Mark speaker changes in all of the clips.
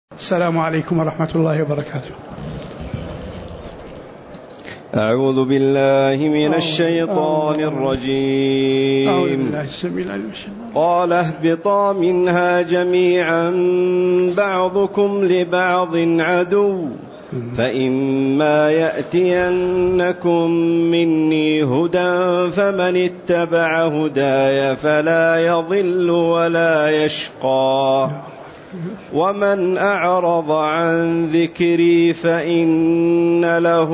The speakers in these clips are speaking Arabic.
Speaker 1: السلام عليكم ورحمة الله وبركاته.
Speaker 2: أعوذ بالله من الشيطان الرجيم. قال اهبطا منها جميعا بعضكم لبعض عدو فإما يأتينكم مني هدى فمن اتبع هداي فلا يضل ولا يشقى ومن أعرض عن ذكري فإن له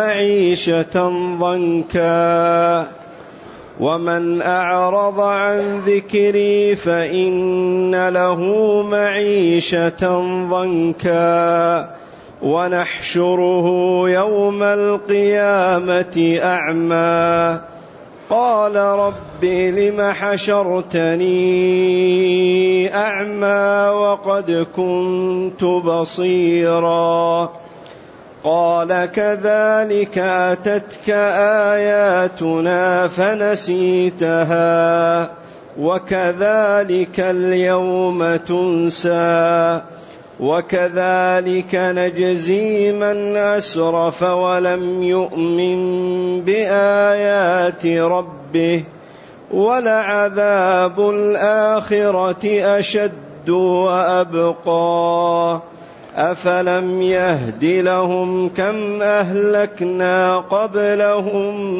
Speaker 2: معيشة ضنكا ونحشره يوم القيامة أعمى قال رب لم حشرتني أعمى وقد كنت بصيرا قال كذلك أتتك آياتنا فنسيتها وكذلك اليوم تنسى وكذلك نجزي من أسرف ولم يؤمن بآيات ربه ولعذاب الآخرة أشد وأبقى أفلم يهد لهم كم أهلكنا قبلهم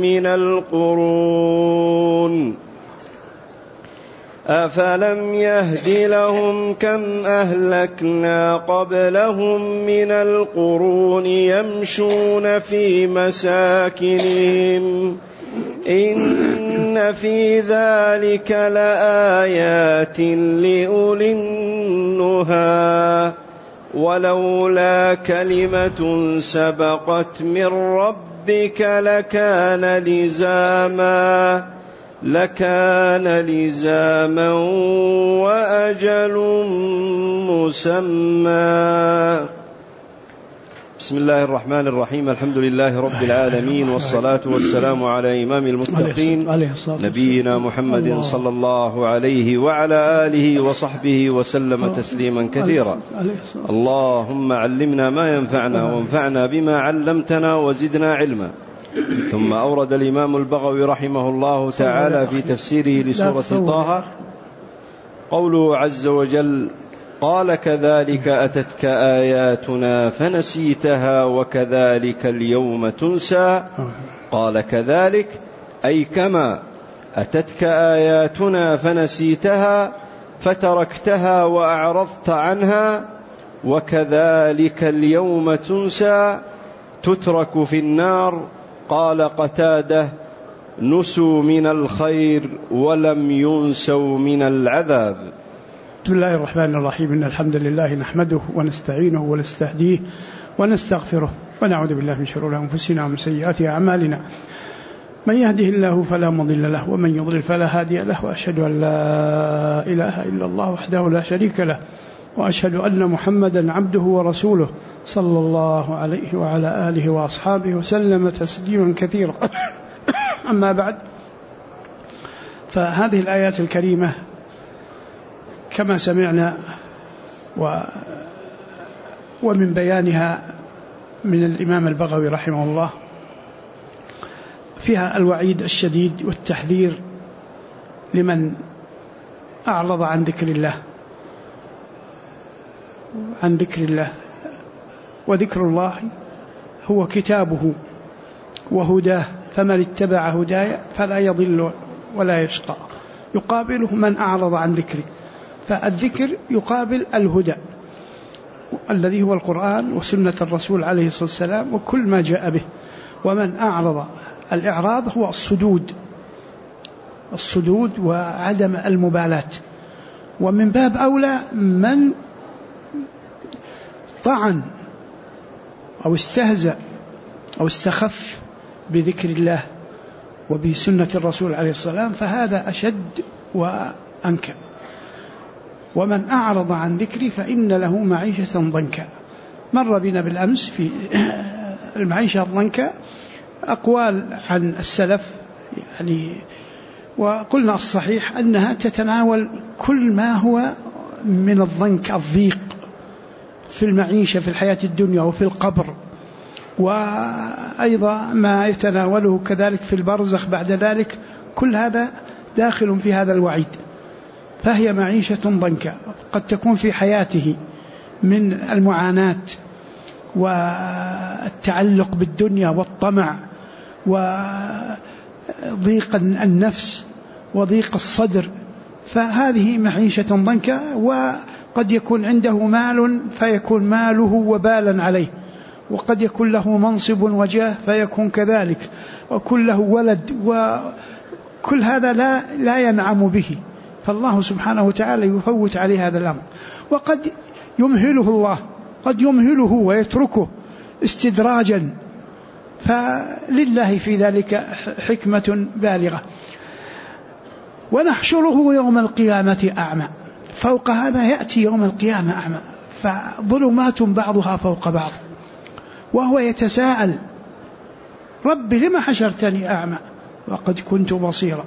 Speaker 2: من القرون يمشون في مساكنهم إن في ذلك لآيات لأولي النهى ولولا كلمة سبقت من ربك لكان لزاما وأجل مسمى. بسم الله الرحمن الرحيم. الحمد لله رب العالمين والصلاة والسلام على إمام المتقين نبينا محمد صلى الله عليه وعلى آله وصحبه وسلم تسليما كثيرا. اللهم علمنا ما ينفعنا وانفعنا بما علمتنا وزدنا علما. ثم أورد الإمام البغوي رحمه الله تعالى في تفسيره لسورة طه قوله عز وجل قال كذلك أتتك آياتنا فنسيتها وكذلك اليوم تنسى. قال كذلك أي كما أتتك آياتنا فنسيتها فتركتها وأعرضت عنها وكذلك اليوم تنسى تترك في النار. قال قتادة نسوا من الخير ولم ينسوا من العذاب.
Speaker 1: بسم الله الرحمن الرحيم. إن الحمد لله نحمده ونستعينه ونستهديه ونستغفره ونعوذ بالله من شرور أنفسنا ومن سيئات أعمالنا. من يهده الله فلا مضل له ومن يضلل فلا هادي له وأشهد أن لا إله إلا الله وحده لا شريك له وأشهد أن محمدا عبده ورسوله صلى الله عليه وعلى آله وأصحابه وسلم تسليما كثيرا. أما بعد، فهذه الآيات الكريمة كما سمعنا ومن بيانها من الإمام البغوي رحمه الله فيها الوعيد الشديد والتحذير لمن أعرض عن ذكر الله وذكر الله هو كتابه وهداه فمن اتبع هداي فلا يضل ولا يشقى. يقابله من أعرض عن ذكري، فالذكر يقابل الهدى الذي هو القرآن وسنة الرسول عليه الصلاة والسلام وكل ما جاء به. ومن أعرض، الإعراض هو الصدود وعدم المبالاة. ومن باب أولى من طعن أو استهزأ أو استخف بذكر الله وبسنة الرسول عليه الصلاة والسلام فهذا أشد وأنكى. ومن أعرض عن ذكري فإن له معيشة ضنكا. مر بنا بالأمس في المعيشة الضنكا أقوال عن السلف يعني، وقلنا الصحيح أنها تتناول كل ما هو من الضنك الضيق في المعيشة في الحياة الدنيا وفي القبر، وأيضا ما يتناوله كذلك في البرزخ بعد ذلك، كل هذا داخل في هذا الوعيد. فهي معيشة ضنكا قد تكون في حياته من المعاناة والتعلق بالدنيا والطمع وضيق النفس وضيق الصدر، فهذه معيشة ضنكا. وقد يكون عنده مال فيكون ماله وبالا عليه، وقد يكون له منصب وجاه فيكون كذلك، وكل له ولد، وكل هذا لا ينعم به. فالله سبحانه وتعالى يفوت عليه هذا الأمر، وقد يمهله الله، قد يمهله ويتركه استدراجا، فلله في ذلك حكمة بالغة. ونحشره يوم القيامة أعمى، فوق هذا يأتي يوم القيامة أعمى، فظلمات بعضها فوق بعض، وهو يتساءل: رب لما حشرتني أعمى وقد كنت بصيرا؟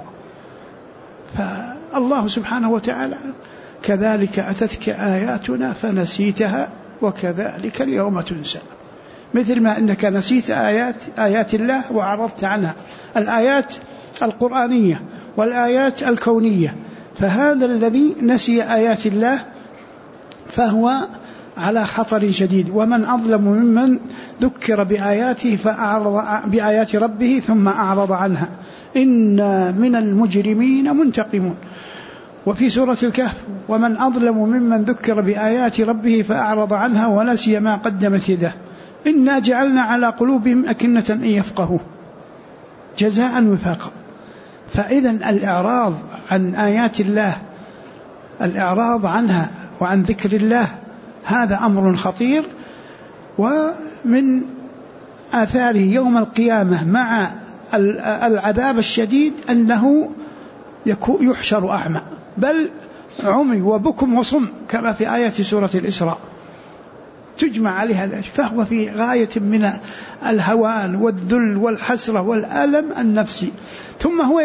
Speaker 1: فالله سبحانه وتعالى: كذلك أتتك آياتنا فنسيتها وكذلك اليوم تنسى. مثل ما أنك نسيت آيات الله وأعرضت عنها، الآيات القرآنية والآيات الكونية، فهذا الذي نسي آيات الله فهو على خطر شديد. ومن أظلم ممن ذكر بآيات ربه ثم أعرض عنها إنا من المجرمين منتقمون. وفي سورة الكهف: ومن أظلم ممن ذكر بآيات ربه فأعرض عنها ونسي ما قدمت يده إنا جعلنا على قلوبهم أكنة أن يفقهوا جزاء وفاقا. فإذا الإعراض عن آيات الله، الإعراض عنها وعن ذكر الله، هذا أمر خطير. ومن آثاره يوم القيامة مع العذاب الشديد أنه يحشر أعمى، بل عمي وبكم وصم، كما في آيات سورة الإسراء تجمع عليها، فهو في غاية من الهوان والذل والحسرة والألم النفسي. ثم هو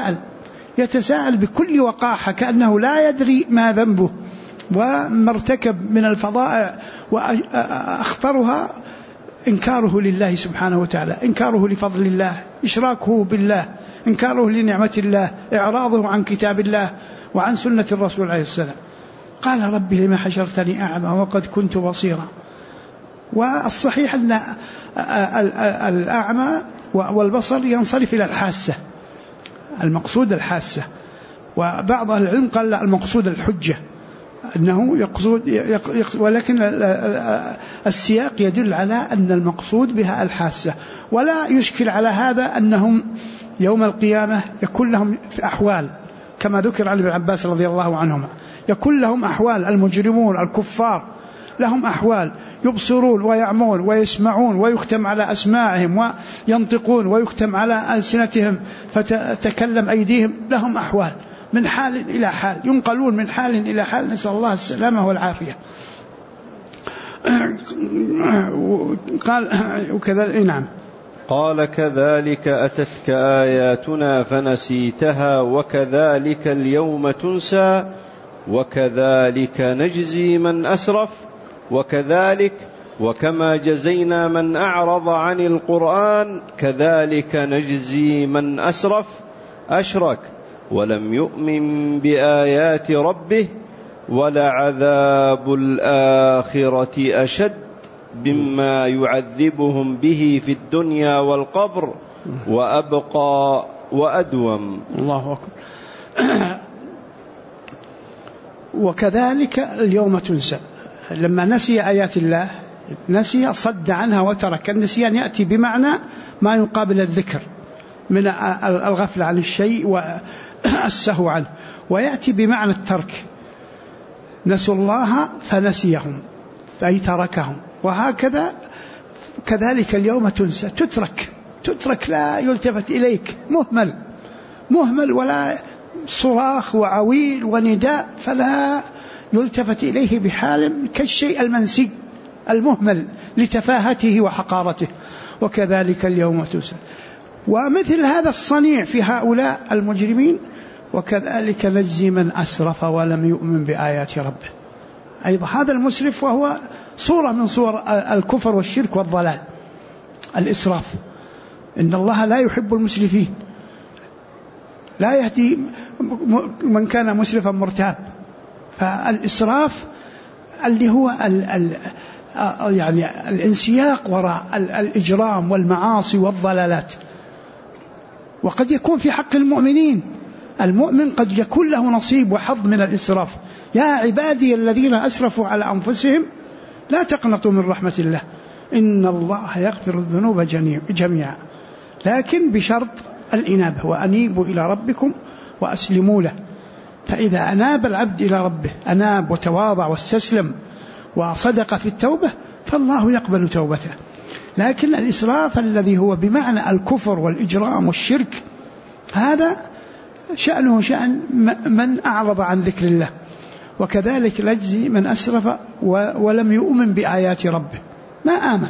Speaker 1: يتساءل بكل وقاحة كأنه لا يدري ما ذنبه وما ارتكب من الفضائع، وأخطرها إنكاره لله سبحانه وتعالى، إنكاره لفضل الله، إشراكه بالله، إنكاره لنعمة الله، إعراضه عن كتاب الله وعن سنة الرسول عليه السلام. قال: ربي لما حشرتني أعمى وقد كنت بصيرا. والصحيح أن الأعمى والبصر ينصرف إلى الحاسة، المقصود الحاسة. وبعض أهل العلم قال لا، المقصود الحجة، أنه يقصد ولكن السياق يدل على أن المقصود بها الحاسة. ولا يشكل على هذا أنهم يوم القيامة يكون لهم في أحوال، كما ذكر عن ابن عباس رضي الله عنهما، يكون لهم أحوال. المجرمون الكفار لهم أحوال، يبصرون ويعمون ويسمعون ويختم على أسماعهم، وينطقون ويختم على ألسنتهم فتتكلم أيديهم، لهم أحوال من حال إلى حال، ينقلون من حال إلى حال، نسأل الله السلامة والعافية. قال: وكذلك نعم.
Speaker 2: قال: كذلك أتتك آياتنا فنسيتها وكذلك اليوم تنسى وكذلك نجزي من أسرف وكذلك وكما جزينا من أعرض عن القرآن كذلك نجزي من أشرك ولم يؤمن بآيات ربه ولعذاب الآخرة أشد مما يعذبهم به في الدنيا والقبر وأبقى وأدوم.
Speaker 1: الله أكبر. وكذلك اليوم تنسى. لما نسي آيات الله، نسي، صد عنها وترك. النسيان يأتي بمعنى ما يقابل الذكر من الغفل عن الشيء والسهو عنه، ويأتي بمعنى الترك. نسوا الله فنسيهم فأي تركهم. وهكذا كذلك اليوم تنسى، تترك لا يلتفت إليك، مهمل ولا صراخ وعويل ونداء، فلا يلتفت إليه بحال، كالشيء المنسي المهمل لتفاهته وحقارته. وكذلك اليوم تنسى. ومثل هذا الصنيع في هؤلاء المجرمين: وكذلك نجزي من أسرف ولم يؤمن بآيات ربه. أيضا هذا المسرف وهو صورة من صور الكفر والشرك والضلال، الإسراف. إن الله لا يحب المسرفين، لا يهدي من كان مسرفا مرتاب. فالإسراف اللي هو يعني الانسياق وراء الإجرام والمعاصي والضلالات. وقد يكون في حق المؤمنين، المؤمن قد يكون له نصيب وحظ من الإسراف. يا عبادي الذين أسرفوا على أنفسهم لا تقنطوا من رحمة الله إن الله يغفر الذنوب جميعا، لكن بشرط الإنابة، وأنيبوا إلى ربكم وأسلموا له. فإذا أناب العبد إلى ربه، أناب وتواضع واستسلم وصدق في التوبة، فالله يقبل توبته. لكن الإسراف الذي هو بمعنى الكفر والإجرام والشرك، هذا شأنه شأن من أعرض عن ذكر الله. وكذلك نجزي من أسرف ولم يؤمن بآيات ربه، ما آمن،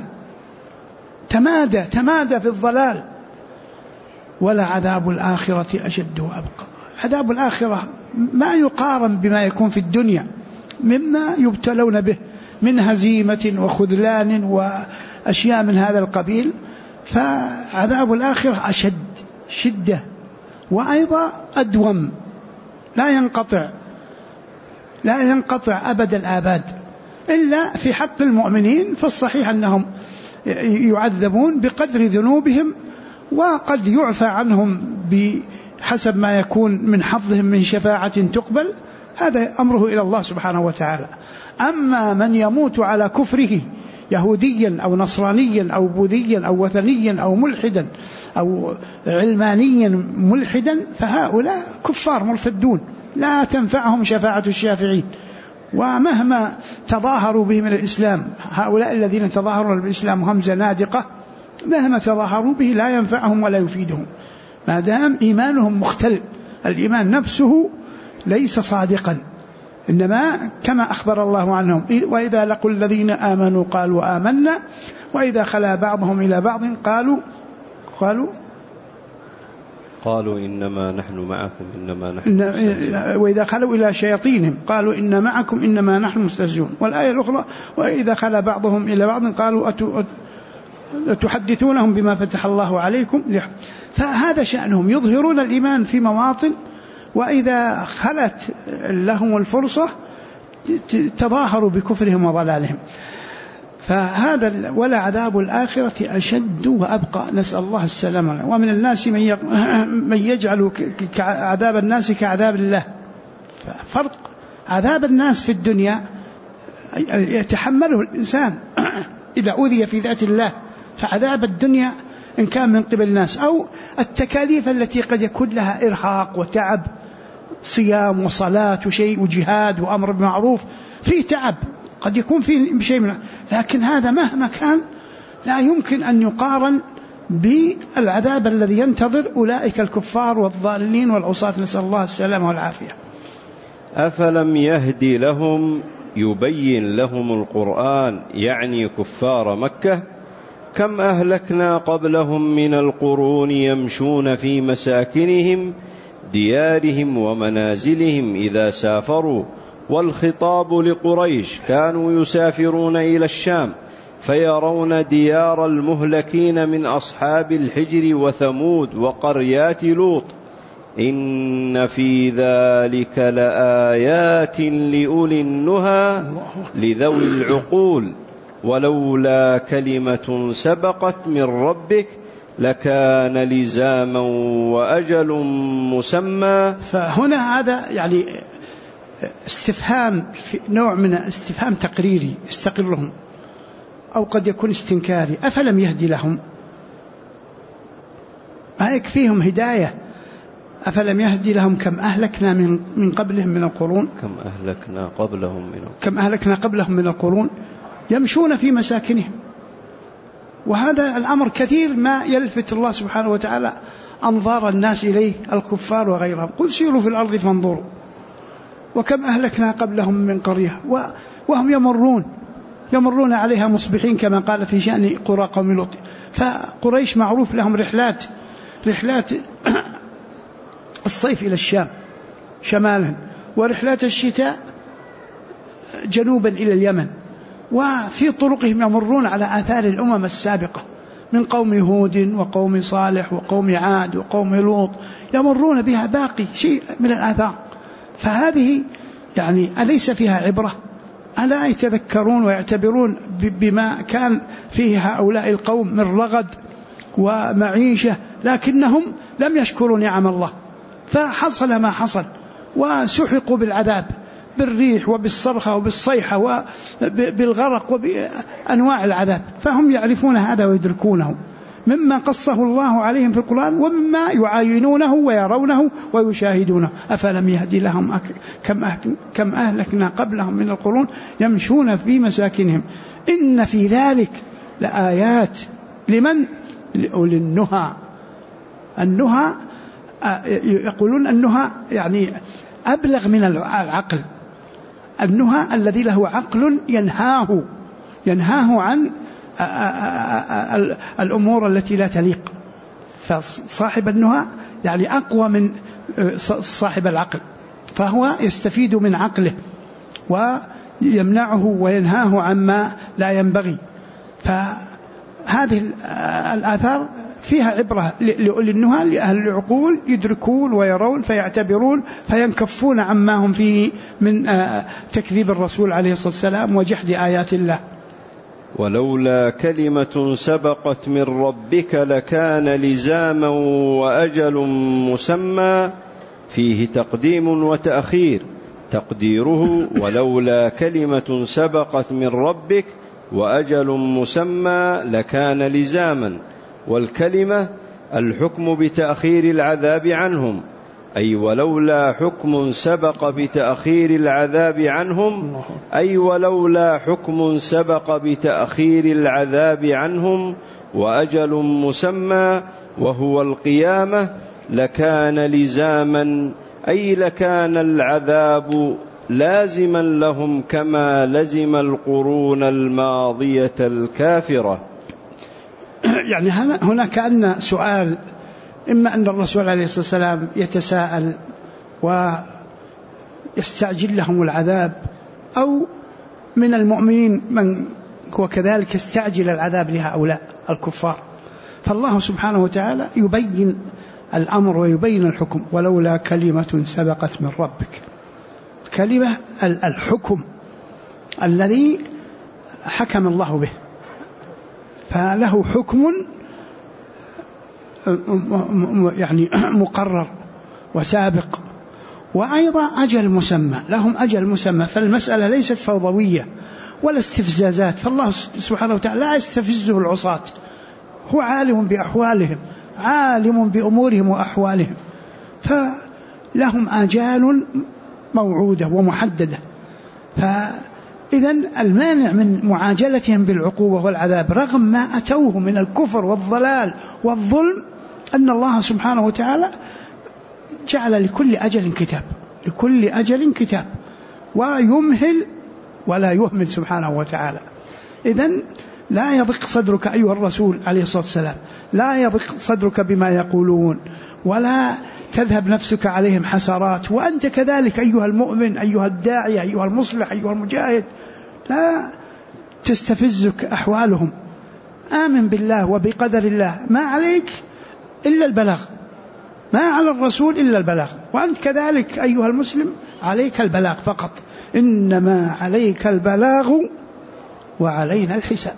Speaker 1: تمادى في الضلال. ولعذاب الآخرة أشد وأبقى. عذاب الآخرة ما يقارن بما يكون في الدنيا مما يبتلون به من هزيمة وخذلان وأشياء من هذا القبيل. فعذاب الآخرة أشد شدة، وأيضا أدوم، لا ينقطع أبد الآباد. إلا في حق المؤمنين فالصحيح أنهم يعذبون بقدر ذنوبهم، وقد يعفى عنهم بحسب ما يكون من حظهم من شفاعة تقبل، هذا أمره إلى الله سبحانه وتعالى. أما من يموت على كفره، يهوديا أو نصرانيا أو بوذيا أو وثنيا أو ملحدا أو علمانيا ملحدا، فهؤلاء كفار مرتدون لا تنفعهم شفاعة الشافعين. ومهما تظاهروا به من الإسلام، هؤلاء الذين تظاهروا بالإسلام وهم زنادقة، مهما تظاهروا به لا ينفعهم ولا يفيدهم ما دام إيمانهم مختل. الإيمان نفسه ليس صادقا، إنما كما أخبر الله عنهم: وإذا لقوا الذين آمنوا قالوا آمنا وإذا خلا بعضهم إلى بعض قالوا
Speaker 2: إنما نحن معكم إنما نحن
Speaker 1: وإذا خلوا إلى شياطينهم قالوا إن معكم إنما نحن مستهزئون. والآية الأخرى: وإذا خلا بعضهم إلى بعض قالوا أتحدثونهم بما فتح الله عليكم. فهذا شأنهم، يظهرون الإيمان في مواطن، وإذا خلت لهم الفرصة تظاهروا بكفرهم وضلالهم. فهذا ولعذاب الآخرة أشد وأبقى، نسأل الله السلامة. ومن الناس من يجعل عذاب الناس كعذاب الله. فرق عذاب الناس في الدنيا يتحمله الإنسان إذا أوذي في ذات الله، فعذاب الدنيا إن كان من قبل الناس، أو التكاليف التي قد يكون لها إرهاق وتعب، صيام وصلاة وشيء وجهاد وأمر بالمعروف، فيه تعب قد يكون فيه شيء من، لكن هذا مهما كان لا يمكن أن يقارن بالعذاب الذي ينتظر أولئك الكفار والضالين والعصاة، نسأل الله السلامة والعافية.
Speaker 2: أفلم يهدي لهم، يبين لهم القرآن يعني كفار مكة، كم أهلكنا قبلهم من القرون يمشون في مساكنهم ديارهم ومنازلهم إذا سافروا. والخطاب لقريش، كانوا يسافرون إلى الشام فيرون ديار المهلكين من أصحاب الحجر وثمود وقريات لوط، إن في ذلك لآيات لأولي النهى لذوي العقول ولولا كلمة سبقت من ربك لكان لزاما وأجل مسمى.
Speaker 1: فهنا هذا يعني استفهام، في نوع من استفهام تقريري استقرهم، أو قد يكون استنكاري. أفلم يهدي لهم؟ ما يكفيهم هداية؟ أفلم يهدي لهم كم أهلكنا من قبلهم من القرون، كم أهلكنا قبلهم من القرون يمشون في مساكنهم. وهذا الأمر كثير ما يلفت الله سبحانه وتعالى أنظار الناس إليه، الكفار وغيرهم. قل سيروا في الأرض فانظروا وكم أهلكنا قبلهم من قرية وهم يمرون عليها مصبحين، كما قال في شأن قرى قوم لوط. فقريش معروف لهم رحلات الصيف إلى الشام شمالا، ورحلات الشتاء جنوبا إلى اليمن، وفي طرقهم يمرون على آثار الأمم السابقة من قوم هود وقوم صالح وقوم عاد وقوم لوط، يمرون بها باقي شيء من الآثار. فهذه يعني أليس فيها عبرة؟ ألا يتذكرون ويعتبرون بما كان فيه هؤلاء القوم من رغد ومعيشة، لكنهم لم يشكروا نعم الله، فحصل ما حصل وسحقوا بالعذاب، بالريح وبالصرخة وبالصيحة وبالغرق وبأنواع العذاب. فهم يعرفون هذا ويدركونه مما قصه الله عليهم في القرآن ومما يعاينونه ويرونه ويشاهدونه. أفلم يهدي لهم كم أهلكنا قبلهم من القرون يمشون في مساكنهم إن في ذلك لآيات لمن؟ لأولي النهى. النهى يقولون النهى يعني أبلغ من العقل. النهى الذي له عقل ينهاه عن الأمور التي لا تليق. فصاحب النهى يعني أقوى من صاحب العقل، فهو يستفيد من عقله ويمنعه وينهاه عما لا ينبغي. فهذه الآثار فيها عبرة لأولي النهى، لأهل العقول يدركون ويرون فيعتبرون فينكفون عما هم فيه من تكذيب الرسول عليه الصلاة والسلام وجحد آيات الله.
Speaker 2: ولولا كلمة سبقت من ربك لكان لزاما وأجل مسمى، فيه تقديم وتأخير. تقديره ولولا كلمة سبقت من ربك وأجل مسمى لكان لزاما، والكلمة الحكم بتأخير العذاب عنهم، أي ولولا حكم سبق بتأخير العذاب عنهم، أي ولولا حكم سبق بتأخير العذاب عنهم وأجل مسمى وهو القيامة لكان لزاما، أي لكان العذاب لازما لهم كما لزم القرون الماضية الكافرة.
Speaker 1: يعني هنا كأن سؤال، إما أن الرسول عليه الصلاة والسلام يتساءل ويستعجل لهم العذاب، أو من المؤمنين من هو كذلك يستعجل العذاب لهؤلاء الكفار. فالله سبحانه وتعالى يبين الأمر ويبين الحكم. ولولا كلمة سبقت من ربك، كلمة الحكم الذي حكم الله به، فله حكم يعني مقرر وسابق، وأيضا أجل مسمى، لهم أجل مسمى. فالمسألة ليست فوضوية ولا استفزازات، فالله سبحانه وتعالى لا يستفزه العصاة، هو عالم بأحوالهم، عالم بأمورهم وأحوالهم، فلهم آجال موعودة ومحددة. فإذن المانع من معاجلتهم بالعقوبة والعذاب رغم ما أتوه من الكفر والضلال والظلم أن الله سبحانه وتعالى جعل لكل أجل كتاب، لكل أجل كتاب، ويمهل ولا يهمل سبحانه وتعالى. إذن لا يضيق صدرك أيها الرسول عليه الصلاة والسلام، لا يضيق صدرك بما يقولون، ولا تذهب نفسك عليهم حسرات، وأنت كذلك أيها المؤمن، أيها الداعي، أيها المصلح، أيها المجاهد، لا تستفزك أحوالهم. آمن بالله وبقدر الله، ما عليك إلا البلاغ، ما على الرسول إلا البلاغ، وأنت كذلك أيها المسلم عليك البلاغ فقط، إنما عليك البلاغ وعلينا الحساب.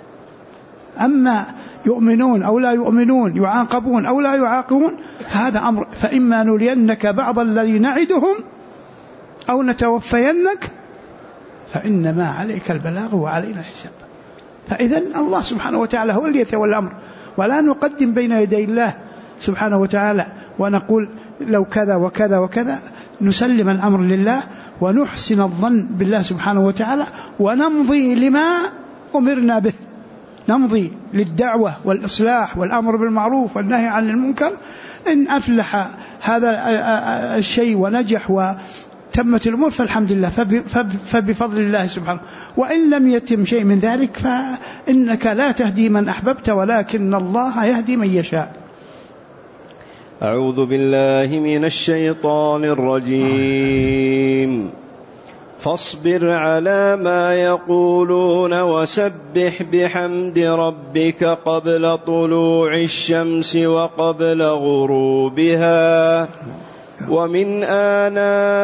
Speaker 1: أما يؤمنون أو لا يؤمنون، يعاقبون أو لا يعاقبون، هذا أمر، فإما نرينك بعض الذي نعدهم أو نتوفينك فإنما عليك البلاغ وعلينا الحساب. فإذن الله سبحانه وتعالى هو اللي يتولى الأمر، ولا نقدم بين يدي الله سبحانه وتعالى ونقول لو كذا وكذا وكذا. نسلم الأمر لله ونحسن الظن بالله سبحانه وتعالى، ونمضي لما أمرنا به، نمضي للدعوة والإصلاح والأمر بالمعروف والنهي عن المنكر. إن أفلح هذا الشيء ونجح وتمت الأمور فالحمد لله، فبفضل الله سبحانه. وإن لم يتم شيء من ذلك فإنك لا تهدي من أحببت ولكن الله يهدي من يشاء.
Speaker 2: أعوذ بالله من الشيطان الرجيم. فاصبر على ما يقولون وسبح بحمد ربك قبل طلوع الشمس وقبل غروبها ومن آناء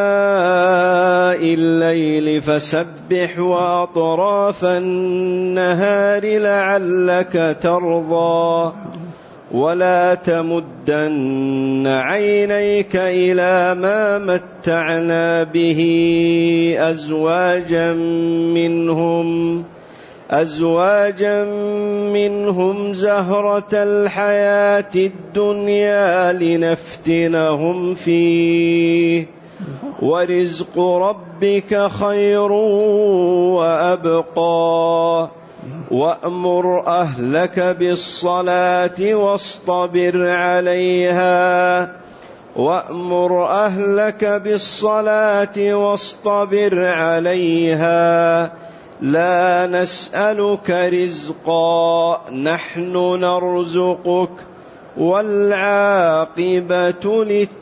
Speaker 2: الليل فسبح وأطراف النهار لعلك ترضى ولا تمدن عينيك إلى ما متعنا به أزواجا منهم زهرة الحياة الدنيا لنفتنهم فيه ورزق ربك خير وأبقى وأمر أهلك بالصلاة واصطبر عليها لا نسألك رزقا نحن نرزقك والعاقبة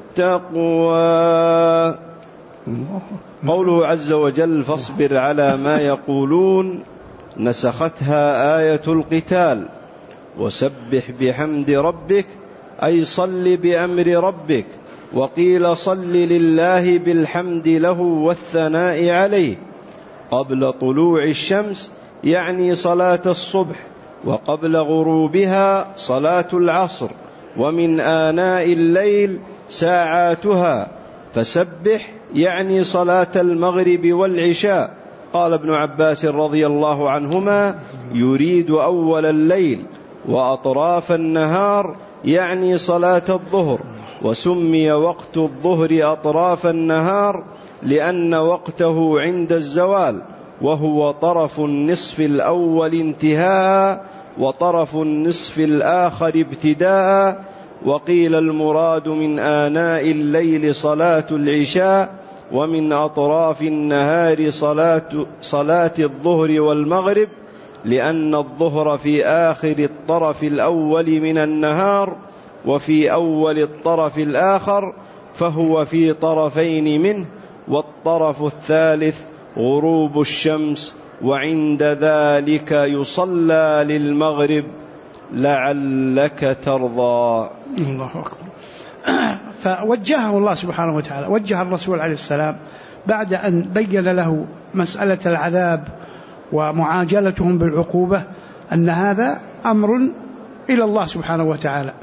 Speaker 2: للتقوى. قوله عز وجل فاصبر على ما يقولون نسختها آية القتال، وسبح بحمد ربك أي صل بأمر ربك، وقيل صل لله بالحمد له والثناء عليه قبل طلوع الشمس يعني صلاة الصبح، وقبل غروبها صلاة العصر، ومن آناء الليل ساعاتها، فسبح يعني صلاة المغرب والعشاء. قال ابن عباس رضي الله عنهما يريد أول الليل، وأطراف النهار يعني صلاة الظهر، وسمي وقت الظهر أطراف النهار لأن وقته عند الزوال، وهو طرف النصف الأول انتهاء وطرف النصف الآخر ابتداء. وقيل المراد من آناء الليل صلاة العشاء، ومن أطراف النهار صلاة الظهر والمغرب، لأن الظهر في آخر الطرف الأول من النهار وفي أول الطرف الآخر، فهو في طرفين منه، والطرف الثالث غروب الشمس، وعند ذلك يصلى للمغرب لعلك ترضى.
Speaker 1: الله أكبر. فوجهه الله سبحانه وتعالى، وجه الرسول عليه السلام بعد أن بين له مسألة العذاب ومعاجلتهم بالعقوبة أن هذا أمر إلى الله سبحانه وتعالى،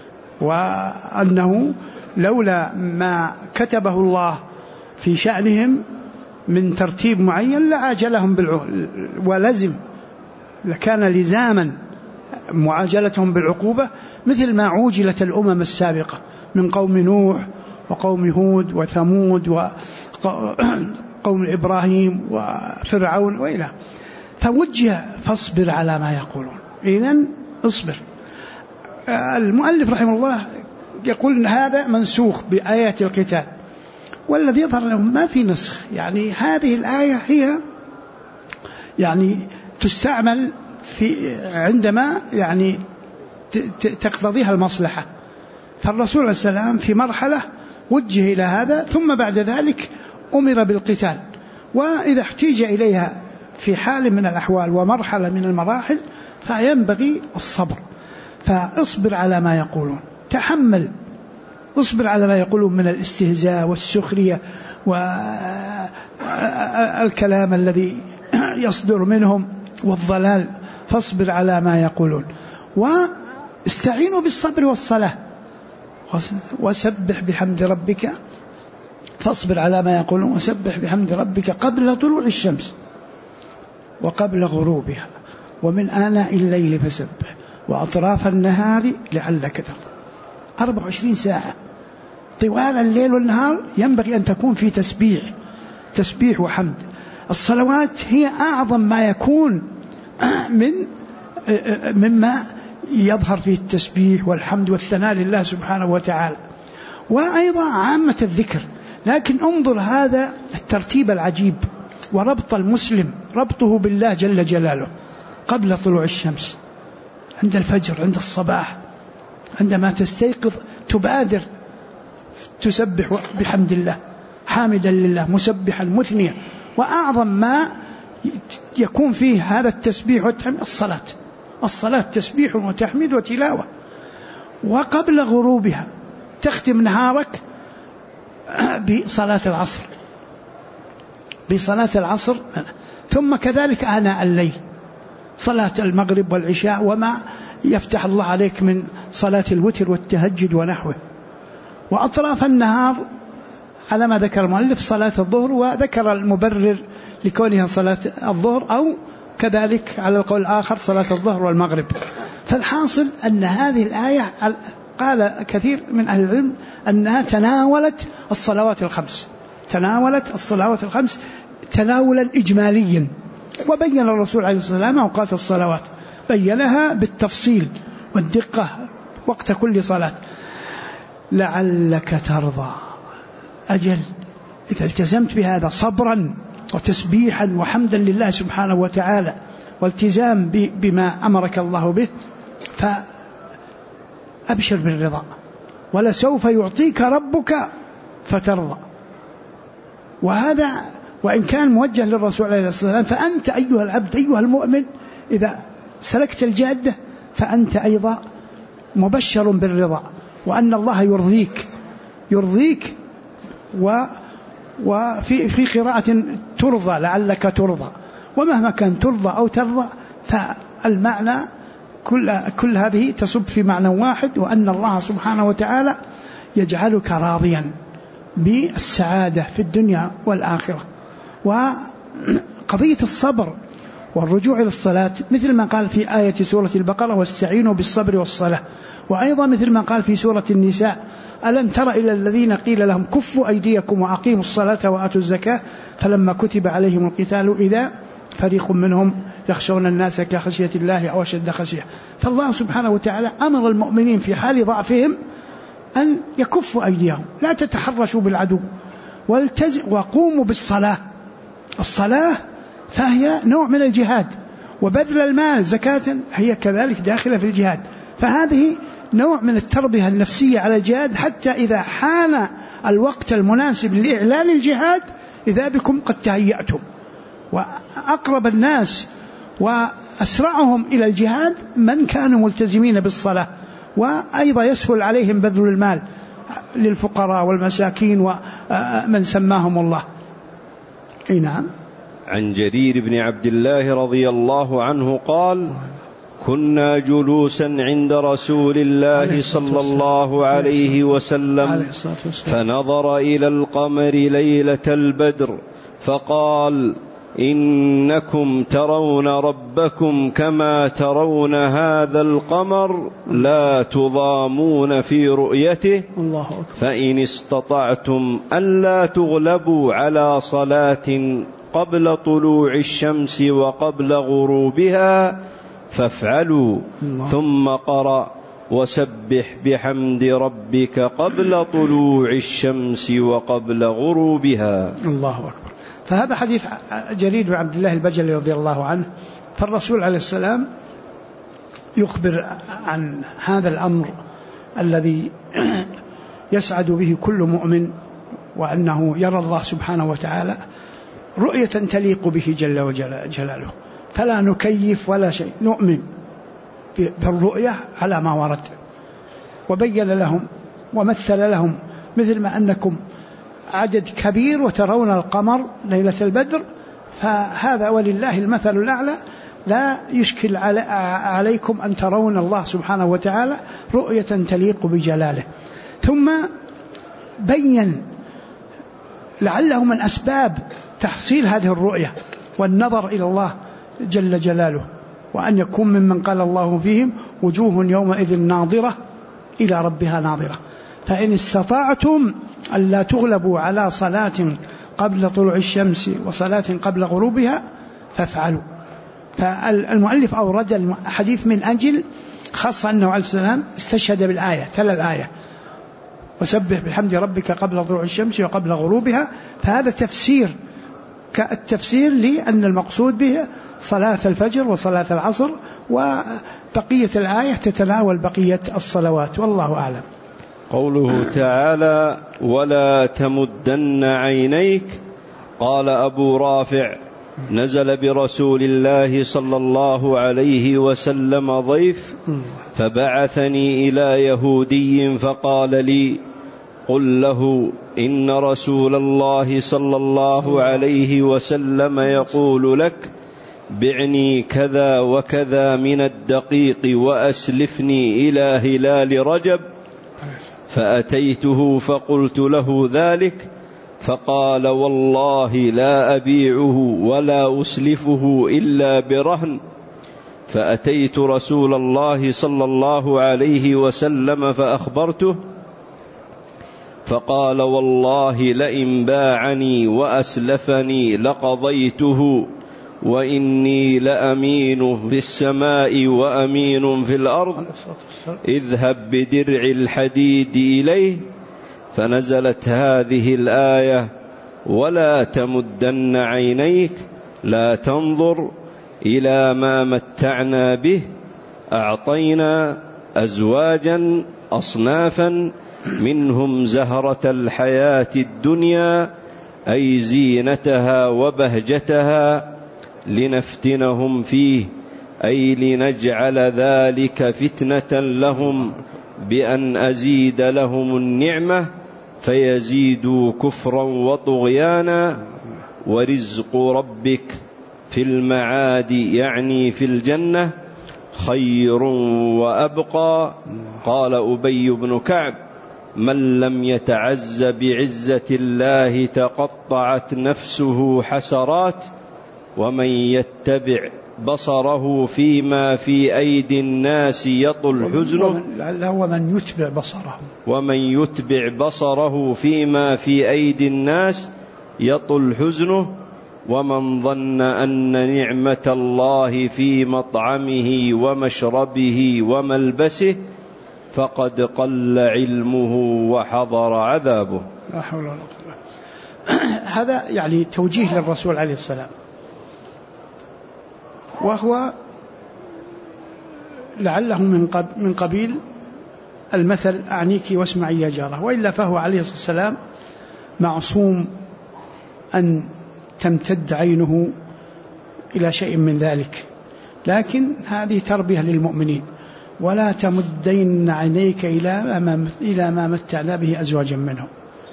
Speaker 1: وأنه لولا ما كتبه الله في شأنهم من ترتيب معين لعاجلهم ولزم، لكان لزاما معاجلتهم بالعقوبة مثل ما عوجلت الأمم السابقة من قوم نوح وقوم هود وثمود وقوم إبراهيم وفرعون وإله. فوجه فاصبر على ما يقولون، إذن اصبر. المؤلف رحمه الله يقول إن هذا منسوخ بآيات القتال، والذي يظهر لهم ما في نسخ، يعني هذه الآية هي يعني تستعمل في عندما يعني تقتضيها المصلحة. فالرسول عليه السلام في مرحلة وجه إلى هذا، ثم بعد ذلك أمر بالقتال، وإذا احتيج إليها في حال من الأحوال ومرحلة من المراحل فينبغي الصبر. فاصبر على ما يقولون، تحمل، اصبر على ما يقولون من الاستهزاء والسخرية والكلام الذي يصدر منهم والضلال، فاصبر على ما يقولون، واستعينوا بالصبر والصلاة، وسبح بحمد ربك، فاصبر على ما يقولون وسبح بحمد ربك قبل طلوع الشمس وقبل غروبها ومن آناء الليل فسبح وأطراف النهار لعلك ترضى. 24 ساعة طوال الليل والنهار ينبغي أن تكون في تسبيح وحمد. الصلوات هي أعظم ما يكون مما يظهر فيه التسبيح والحمد والثناء لله سبحانه وتعالى، وأيضا عامة الذكر. لكن انظر هذا الترتيب العجيب وربط المسلم، ربطه بالله جل جلاله قبل طلوع الشمس، عند الفجر، عند الصباح، عندما تستيقظ تبادر تسبح بحمد الله، حامدا لله، مسبحا مثنيا وأعظم ما يكون فيه هذا التسبيح والتحميد الصلاة تسبيح وتحميد وتلاوة. وقبل غروبها تختم نهارك بصلاة العصر، ثم كذلك آناء الليل صلاة المغرب والعشاء، وما يفتح الله عليك من صلاة الوتر والتهجد ونحوه. وأطراف النهار على ما ذكر المؤلف صلاة الظهر، وذكر المبرر لكونها صلاة الظهر، أو كذلك على القول الآخر صلاة الظهر والمغرب. فالحاصل أن هذه الآية قال كثير من أهل العلم أنها تناولت الصلوات الخمس تناولا إجماليا. وبين الرسول عليه الصلاة والسلام أوقات الصلوات، بينها بالتفصيل والدقة وقت كل صلاة. لعلك ترضى، أجل إذا التزمت بهذا صبرا وتسبيحا وحمدا لله سبحانه وتعالى والتزام بما أمرك الله به، فأبشر بالرضا، ولسوف يعطيك ربك فترضى. وهذا وإن كان موجه للرسول عليه الصلاة والسلام، فأنت أيها العبد أيها المؤمن إذا سلكت الجادة فأنت أيضا مبشر بالرضا، وأن الله يرضيك وفي قراءة ترضى، لعلك ترضى. ومهما كان ترضى أو ترضى فالمعنى كل هذه تصب في معنى واحد، وأن الله سبحانه وتعالى يجعلك راضيا بالسعادة في الدنيا والآخرة. وقضية الصبر والرجوع إلى الصلاة مثل ما قال في آية سورة البقرة واستعينوا بالصبر والصلاة، وأيضا مثل ما قال في سورة النساء ألم تر إلى الذين قيل لهم كفوا أيديكم وأقيموا الصلاة وآتوا الزكاة فلما كتب عليهم القتال إذا فريق منهم يخشون الناس كخشية الله أو أشد خشية. فالله سبحانه وتعالى أمر المؤمنين في حال ضعفهم أن يكفوا أيديهم، لا تتحرشوا بالعدو، وقوموا بالصلاة. الصلاة فهي نوع من الجهاد، وبذل المال زكاة هي كذلك داخلة في الجهاد. فهذه نوع من التربية النفسية على الجهاد، حتى إذا حان الوقت المناسب لإعلان الجهاد إذا بكم قد تهيأتم. وأقرب الناس وأسرعهم إلى الجهاد من كانوا ملتزمين بالصلاة، وأيضا يسهل عليهم بذل المال للفقراء والمساكين ومن سماهم الله. نعم.
Speaker 2: عن جرير بن عبد الله رضي الله عنه قال: كنا جلوسا عند رسول الله صلى الله عليه وسلم فنظر إلى القمر ليلة البدر فقال: إنكم ترون ربكم كما ترون هذا القمر لا تضامون في رؤيته، فإن استطعتم ألا تغلبوا على صلاة قبل طلوع الشمس وقبل غروبها فافعلوا. ثم قرأ: وسبح بحمد ربك قبل طلوع الشمس وقبل غروبها.
Speaker 1: الله أكبر. فهذا حديث جرير بن عبد الله البجلي رضي الله عنه. فالرسول عليه السلام يخبر عن هذا الأمر الذي يسعد به كل مؤمن، وأنه يرى الله سبحانه وتعالى رؤية تليق به جل وجلاله، فلا نكيف ولا شيء، نؤمن بالرؤية على ما ورد. وبين لهم ومثل لهم مثل ما أنكم عدد كبير وترون القمر ليلة البدر، فهذا ولله المثل الأعلى، لا يشكل عليكم أن ترون الله سبحانه وتعالى رؤية تليق بجلاله. ثم بين لعله من أسباب تحصيل هذه الرؤية والنظر إلى الله جل جلاله، وأن يكون ممن قال الله فيهم: وجوه يومئذ ناظرة إلى ربها ناظرة. فإن استطعتم ألا تغلبوا على صلاة قبل طلوع الشمس وصلاة قبل غروبها فافعلوا. فالمؤلف أورد الحديث من أجل خاصة أنه عليه السلام استشهد بالآية، تلا الآية: وسبح بحمد ربك قبل طلوع الشمس وقبل غروبها. فهذا تفسير كالتفسير لأن المقصود به صلاة الفجر وصلاة العصر، وبقية الآية تتناول بقية الصلوات، والله أعلم.
Speaker 2: قوله تعالى: ولا تمدن عينيك، قال أبو رافع: نزل برسول الله صلى الله عليه وسلم ضيف فبعثني إلى يهودي فقال لي: قل له إن رسول الله صلى الله عليه وسلم يقول لك: بعني كذا وكذا من الدقيق وأسلفني إلى هلال رجب. فأتيته فقلت له ذلك فقال: والله لا أبيعه ولا أسلفه إلا برهن. فأتيت رسول الله صلى الله عليه وسلم فأخبرته فقال: والله لئن باعني وأسلفني لقضيته، وإني لأمين في السماء وأمين في الأرض، اذهب بدرع الحديد إليه. فنزلت هذه الآية: ولا تمدن عينيك، لا تنظر إلى ما متعنا به، أعطينا أزواجا أصنافا منهم زهرة الحياة الدنيا أي زينتها وبهجتها لنفتنهم فيه، أي لنجعل ذلك فتنة لهم بأن أزيد لهم النعمة فيزيدوا كفرا وطغيانا. ورزق ربك في المعاد يعني في الجنة خير وأبقى. قال أبي بن كعب: من لم يتعز بعزة الله تقطعت نفسه حسرات، ومن يتبع بصره فيما في أيدي الناس يطل حزنه، ومن يتبع بصره فيما في أيدي الناس يطل حزنه، ومن ظن أن نعمة الله في مطعمه ومشربه وملبسه فقد قل علمه وحضر عذابه.
Speaker 1: لا حول ولا قوة. هذا يعني توجيه للرسول عليه السلام، وهو لعله من قبيل المثل أعنيك واسمعي يا جارة، وإلا فهو عليه الصلاة والسلام معصوم أن تمتد عينه إلى شيء من ذلك، لكن هذه تربية للمؤمنين: ولا تمدين عينيك إلى ما متعنا به أزواجا منهم.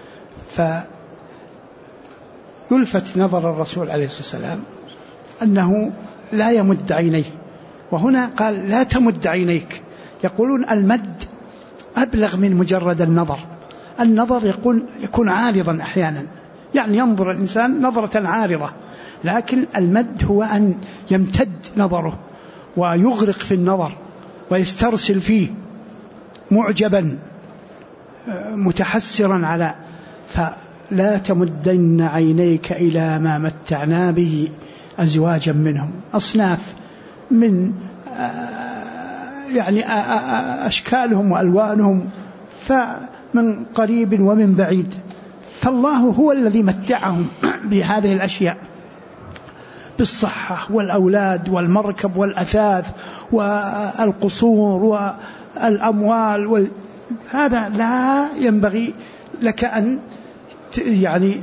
Speaker 1: فيلفت نظر الرسول عليه الصلاة والسلام أنه لا يمد عينيه، وهنا قال: لا تمد عينيك. يقولون المد أبلغ من مجرد النظر. النظر يكون عارضا أحيانا، يعني ينظر الإنسان نظرة عارضة، لكن المد هو أن يمتد نظره ويغرق في النظر ويسترسل فيه معجبا متحسرا على. فلا تمدن عينيك إلى ما متعنا به أزواجا منهم، أصناف من يعني أشكالهم وألوانهم، فمن قريب ومن بعيد. فالله هو الذي متعهم بهذه الأشياء، بالصحة والأولاد والمركب والأثاث والقصور والأموال هذا لا ينبغي لك أن يعني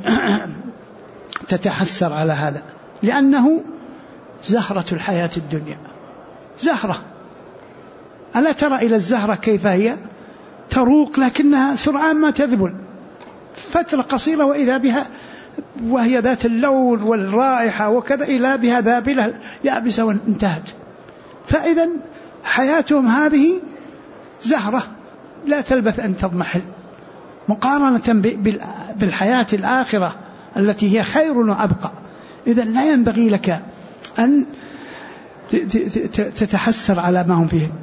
Speaker 1: تتحسر على هذا، لأنه زهرة الحياة الدنيا، زهرة. ألا ترى إلى الزهرة كيف هي تروق، لكنها سرعان ما تذبل، فترة قصيرة وإذا بها وهي ذات اللون والرائحة وكذا إلى بها ذابلة يابسة وانتهت. فإذا حياتهم هذه زهرة لا تلبث أن تضمحل، مقارنة بالحياة الآخرة التي هي خير وأبقى. إذا لا ينبغي لك أن تتحسر على ما هم فيه.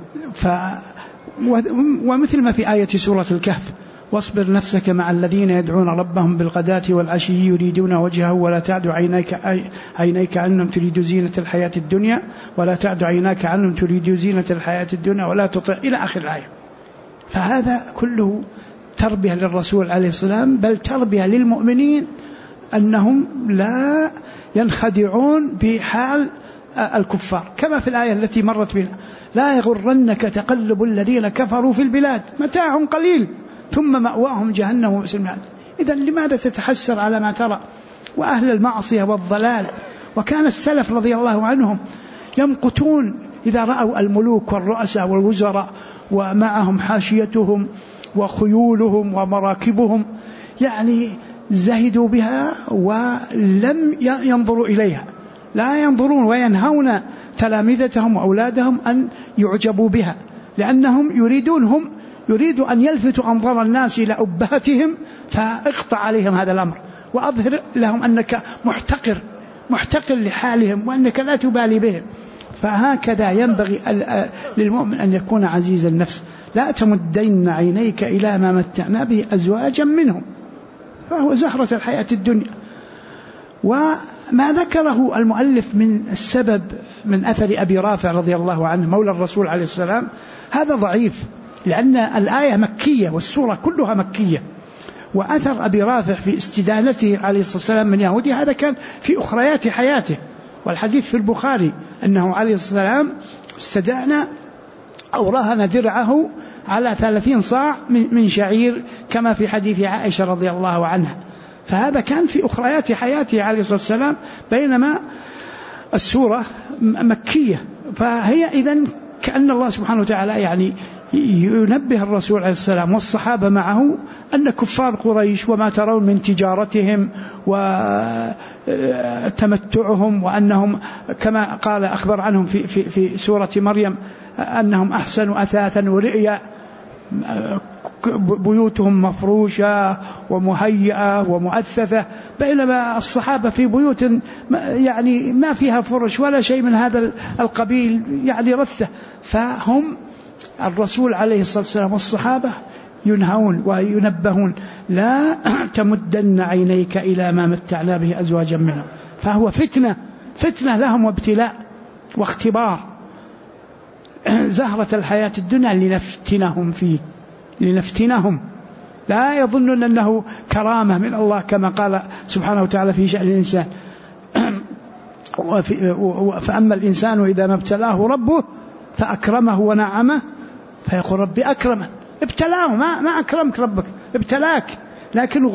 Speaker 1: ومثل ما في آية سورة الكهف: واصبر نفسك مع الذين يدعون ربهم بالغداة والعشي يريدون وجهه ولا تعد عينيك عنهم تريد زينة الحياة الدنيا ولا تعد عيناك عنهم تريد زينة الحياة الدنيا ولا تطع إلى آخر الآية. فهذا كله تربية للرسول عليه السلام، بل تربية للمؤمنين أنهم لا ينخدعون بحال الكفار، كما في الآية التي مرت بنا: لا يغرنك تقلب الذين كفروا في البلاد متاع قليل ثم مأواهم جهنم وبئس المهاد. إذن لماذا تتحسر على ما ترى وأهل المعصية والضلال. وكان السلف رضي الله عنهم يمقتون إذا رأوا الملوك والرؤساء والوزراء ومعهم حاشيتهم وخيولهم ومراكبهم، يعني زهدوا بها ولم ينظروا إليها، لا ينظرون، وينهون تلامذتهم وأولادهم أن يعجبوا بها، لأنهم يريدوا أن يلفتوا أنظار الناس إلى أبهتهم، فاقطع عليهم هذا الأمر وأظهر لهم أنك محتقر لحالهم وأنك لا تبالي بهم. فهكذا ينبغي للمؤمن أن يكون عزيز النفس. لا تمدن عينيك إلى ما متعنا به أزواجا منهم، فهو زهرة الحياة الدنيا. وما ذكره المؤلف من السبب من أثر أبي رافع رضي الله عنه مولى الرسول عليه السلام هذا ضعيف، لأن الآية مكية والسورة كلها مكية. وأثر أبي رافع في استدانته عليه الصلاة والسلام من يهودي هذا كان في أخريات حياته، والحديث في البخاري أنه عليه الصلاة والسلام استدان أو رهن درعه على 30 صاع من شعير كما في حديث عائشة رضي الله عنها. فهذا كان في أخريات حياته عليه الصلاة والسلام، بينما السورة مكية. فهي إذن كأن الله سبحانه وتعالى يعني ينبه الرسول عليه السلام والصحابة معه أن كفار قريش وما ترون من تجارتهم وتمتعهم، وأنهم كما قال أخبر عنهم في سورة مريم أنهم أحسنوا أثاثا ورئيا، بيوتهم مفروشة ومهيئة ومؤثثة، بينما الصحابة في بيوت يعني ما فيها فرش ولا شيء من هذا القبيل، يعني رثة. فهم الرسول عليه الصلاة والسلام والصحابة ينهون وينبهون لا تمدن عينيك إلى ما متعنا به أزواجا منهم، فهو فتنة لهم وابتلاء واختبار، زهرة الحياة الدنيا لنفتنهم فيه، لنفتنهم. لا يظنون أنه كرامة من الله كما قال سبحانه وتعالى في شأن الإنسان فأما الإنسان إذا ما ابتلاه ربه فأكرمه ونعمه فيقول ربي أكرمه. ابتلاه، ما أكرمك ربك، ابتلاك، لكن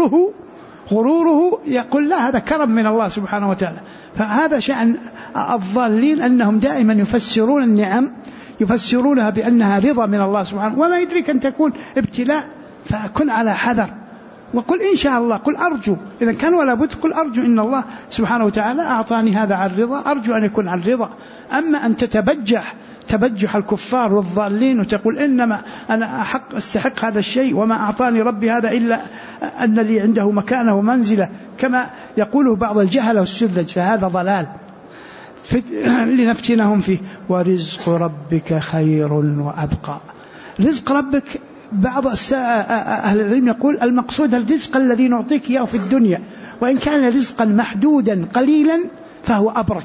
Speaker 1: غروره يقول لا هذا كرم من الله سبحانه وتعالى. فهذا شأن الضالين أنهم دائما يفسرون النعم يفسرونها بأنها رضا من الله سبحانه، وما يدريك أن تكون ابتلاء. فكن على حذر وقل إن شاء الله، قل أرجو، إذا كان ولا بد قل أرجو إن الله سبحانه وتعالى أعطاني هذا على الرضا، أرجو أن يكون على الرضا. أما أن تبجح الكفار والضالين وتقول إنما أنا أستحق هذا الشيء وما أعطاني ربي هذا إلا أن لي عنده مكانه ومنزلة كما يقوله بعض الجهل والسذج، فهذا ضلال لنفتنهم فيه. ورزق ربك خير وأبقى. رزق ربك بعض أهل العلم يقول المقصود الرزق الذي نعطيك إياه في الدنيا، وإن كان رزقا محدودا قليلا فهو أبرك،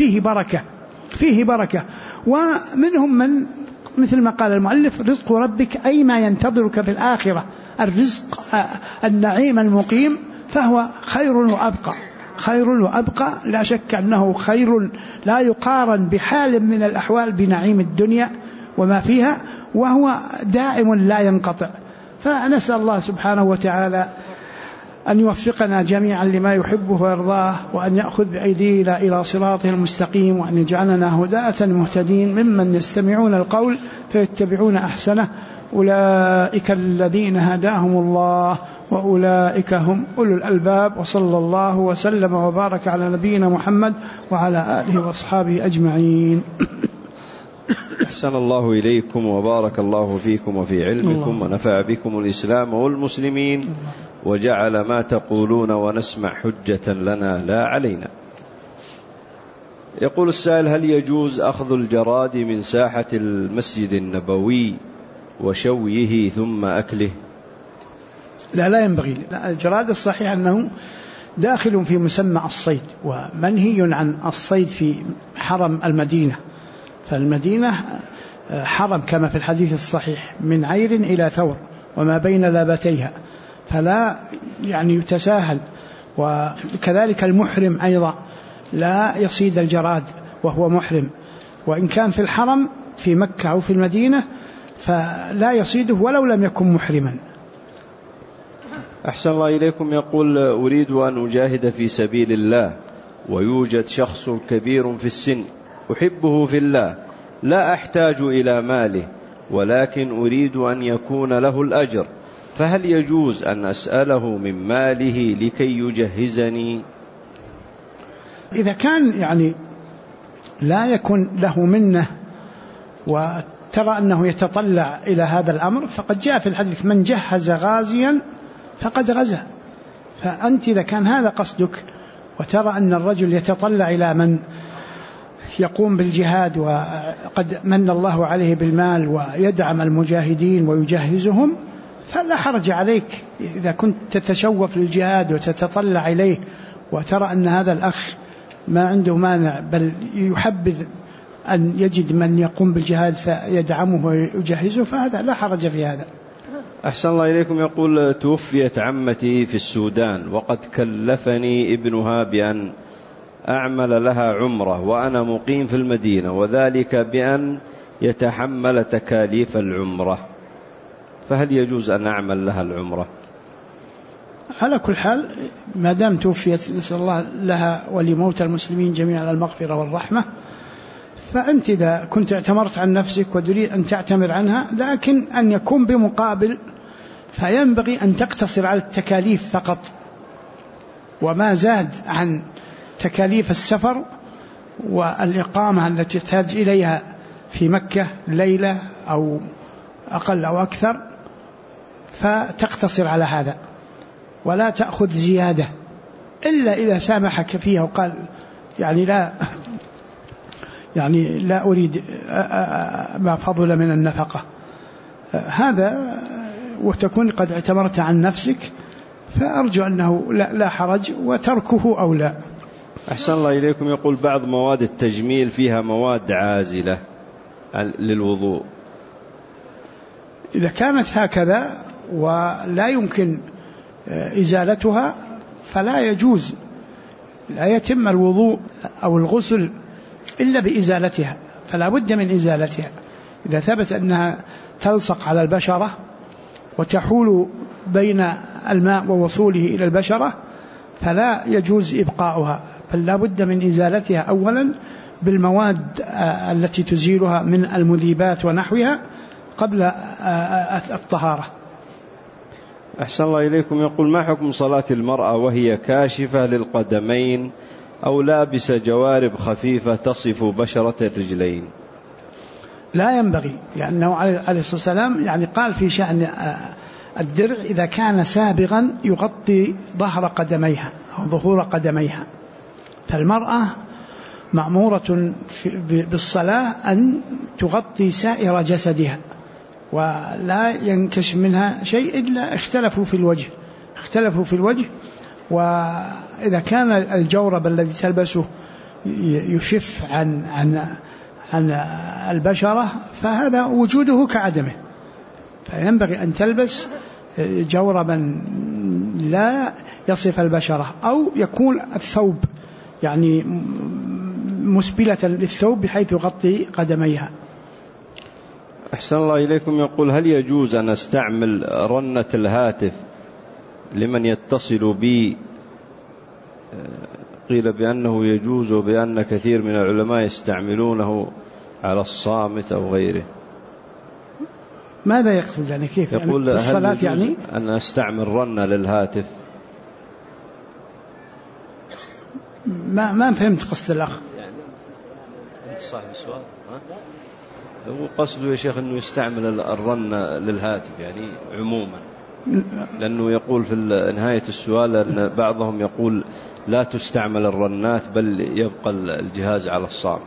Speaker 1: فيه بركة. ومنهم من مثل ما قال المؤلف رزق ربك أي ما ينتظرك في الآخرة، الرزق النعيم المقيم فهو خير وأبقى، لا شك أنه خير لا يقارن بحال من الأحوال بنعيم الدنيا وما فيها، وهو دائم لا ينقطع. فنسأل الله سبحانه وتعالى أن يوفقنا جميعا لما يحبه ويرضاه، وأن يأخذ بأيدينا إلى صراطه المستقيم، وأن يجعلنا هداة مهتدين ممن يستمعون القول فيتبعون أحسنه. أولئك الذين هداهم الله وأولئك هم أولو الألباب. وصلى الله وسلم وبارك على نبينا محمد وعلى آله وأصحابه أجمعين.
Speaker 2: أحسن الله إليكم وبارك الله فيكم وفي علمكم ونفع بكم الإسلام والمسلمين، وجعل ما تقولون ونسمع حجة لنا لا علينا. يقول السائل: هل يجوز أخذ الجراد من ساحة المسجد النبوي وشويه ثم أكله؟
Speaker 1: لا ينبغي. الجراد الصحيح أنه داخل في مسمى الصيد، ومنهي عن الصيد في حرم المدينة. فالمدينة حرم كما في الحديث الصحيح من عير إلى ثور وما بين لابتيها، فلا يعني يتساهل. وكذلك المحرم أيضا لا يصيد الجراد وهو محرم، وإن كان في الحرم في مكة أو في المدينة فلا يصيده ولو لم يكن محرما.
Speaker 2: أحسن الله إليكم. يقول أريد أن أجاهد في سبيل الله ويوجد شخص كبير في السن أحبه في الله، لا أحتاج إلى ماله ولكن أريد أن يكون له الأجر، فهل يجوز أن أسأله من ماله لكي يجهزني؟
Speaker 1: إذا كان يعني لا يكن له منه وترى أنه يتطلع إلى هذا الأمر، فقد جاء في الحديث من جهز غازيا فقد غزا. فأنت إذا كان هذا قصدك وترى أن الرجل يتطلع إلى من يقوم بالجهاد وقد من الله عليه بالمال ويدعم المجاهدين ويجهزهم، فلا حرج عليك إذا كنت تتشوف للجهاد وتتطلع إليه وترى أن هذا الأخ ما عنده مانع بل يحبذ أن يجد من يقوم بالجهاد فيدعمه ويجهزه، فهذا لا حرج في هذا.
Speaker 2: أحسن الله إليكم. يقول توفيت عمتي في السودان وقد كلفني ابنها بأن أعمل لها عمرة وأنا مقيم في المدينة، وذلك بأن يتحمل تكاليف العمرة، فهل يجوز أن أعمل لها العمرة؟
Speaker 1: على كل حال ما دام توفيت نسأل الله لها ولموتى المسلمين جميعا المغفرة والرحمة، فأنت إذا كنت اعتمرت عن نفسك وتريد أن تعتمر عنها لكن أن يكون بمقابل، فينبغي أن تقتصر على التكاليف فقط، وما زاد عن تكاليف السفر والإقامة التي تحتاج إليها في مكة ليلة أو أقل أو أكثر فتقتصر على هذا ولا تأخذ زيادة إلا إذا سامحك فيها وقال يعني لا أريد ما فضل من النفقة هذا، وتكون قد اعتمرت عن نفسك، فأرجو أنه لا حرج وتركه أولى.
Speaker 2: أحسن الله إليكم. يقول بعض مواد التجميل فيها مواد عازلة للوضوء،
Speaker 1: إذا كانت هكذا ولا يمكن إزالتها فلا يجوز، لا يتم الوضوء أو الغسل إلا بإزالتها، فلا بد من إزالتها. إذا ثبت أنها تلصق على البشرة وتحول بين الماء ووصوله إلى البشرة فلا يجوز إبقاؤها، بل لا بد من إزالتها أولا بالمواد التي تزيلها من المذيبات ونحوها قبل الطهارة.
Speaker 2: أحسن الله إليكم. يقول ما حكم صلاة المرأة وهي كاشفة للقدمين أو لابسة جوارب خفيفة تصف بشرة الرجلين؟
Speaker 1: لا ينبغي، لأنه عليه الصلاة والسلام يعني قال في شأن الدرع إذا كان سابغا يغطي ظهر قدميها أو ظهور قدميها، فالمرأة مأمورة بالصلاة أن تغطي سائر جسدها ولا ينكشف منها شيء إلا اختلفوا في الوجه. وإذا كان الجورب الذي تلبسه يشف عن البشرة فهذا وجوده كعدمه، فينبغي أن تلبس جوربا لا يصف البشرة، أو يكون الثوب يعني مسبلة للثوب بحيث يغطي قدميها.
Speaker 2: أحسن الله إليكم. يقول هل يجوز أن أستعمل رنة الهاتف لمن يتصل بي؟ قيل بأنه يجوز وبأن كثير من العلماء يستعملونه على الصامت أو غيره.
Speaker 1: ماذا يقصد يعني كيف؟
Speaker 2: يقول
Speaker 1: يعني في الصلاة يعني
Speaker 2: أن أستعمل رنة للهاتف.
Speaker 1: ما فهمت قصد الأخ.
Speaker 2: يعني صاحب السؤال هو قصده يا شيخ أنه يستعمل الرنة للهاتف يعني عموما، لأنه يقول في نهاية السؤال أن بعضهم يقول لا تستعمل الرنات بل يبقى الجهاز على الصامت.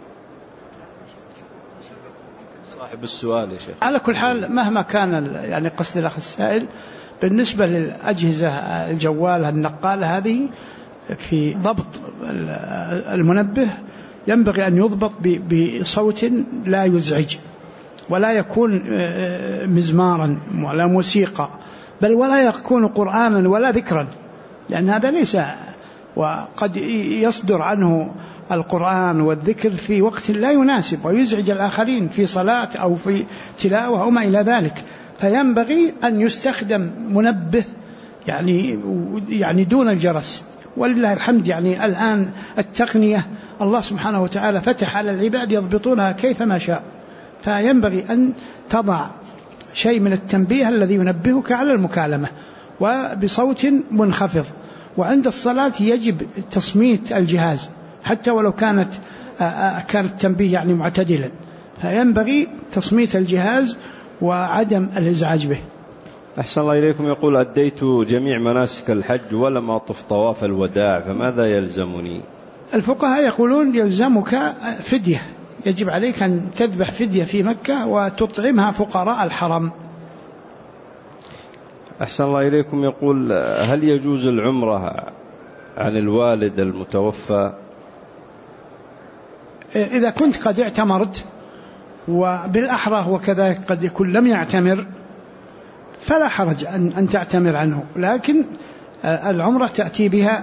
Speaker 2: صاحب السؤال يا شيخ.
Speaker 1: على كل حال مهما كان يعني قصد الأخ السائل بالنسبة للأجهزة الجوال النقالة هذه في ضبط المنبه ينبغي أن يضبط بصوت لا يزعج ولا يكون مزمارا ولا موسيقى بل ولا يكون قرآنا ولا ذكرا، لأن هذا ليس، وقد يصدر عنه القرآن والذكر في وقت لا يناسب ويزعج الآخرين في صلاة أو في تلاوة أو ما إلى ذلك، فينبغي أن يستخدم منبه يعني دون الجرس. ولله الحمد يعني الآن التقنية الله سبحانه وتعالى فتح على العباد يضبطونها كيفما شاء، فينبغي أن تضع شيء من التنبيه الذي ينبهك على المكالمة وبصوت منخفض. وعند الصلاة يجب تصميت الجهاز حتى ولو كان التنبيه يعني معتدلا، فينبغي تصميت الجهاز وعدم الإزعاج به.
Speaker 2: أحسن الله إليكم. يقول: أديت جميع مناسك الحج ولم أطف طواف الوداع، فماذا يلزمني؟
Speaker 1: الفقهاء يقولون يلزمك فدية، يجب عليك أن تذبح فدية في مكة وتطعمها فقراء الحرم.
Speaker 2: أحسن الله إليكم. يقول: هل يجوز العمرة عن الوالد المتوفى؟
Speaker 1: إذا كنت قد اعتمرت، وبالأحرى وكذلك قد يكون لم يعتمر، فلا حرج أن تعتمر عنه، لكن العمرة تأتي بها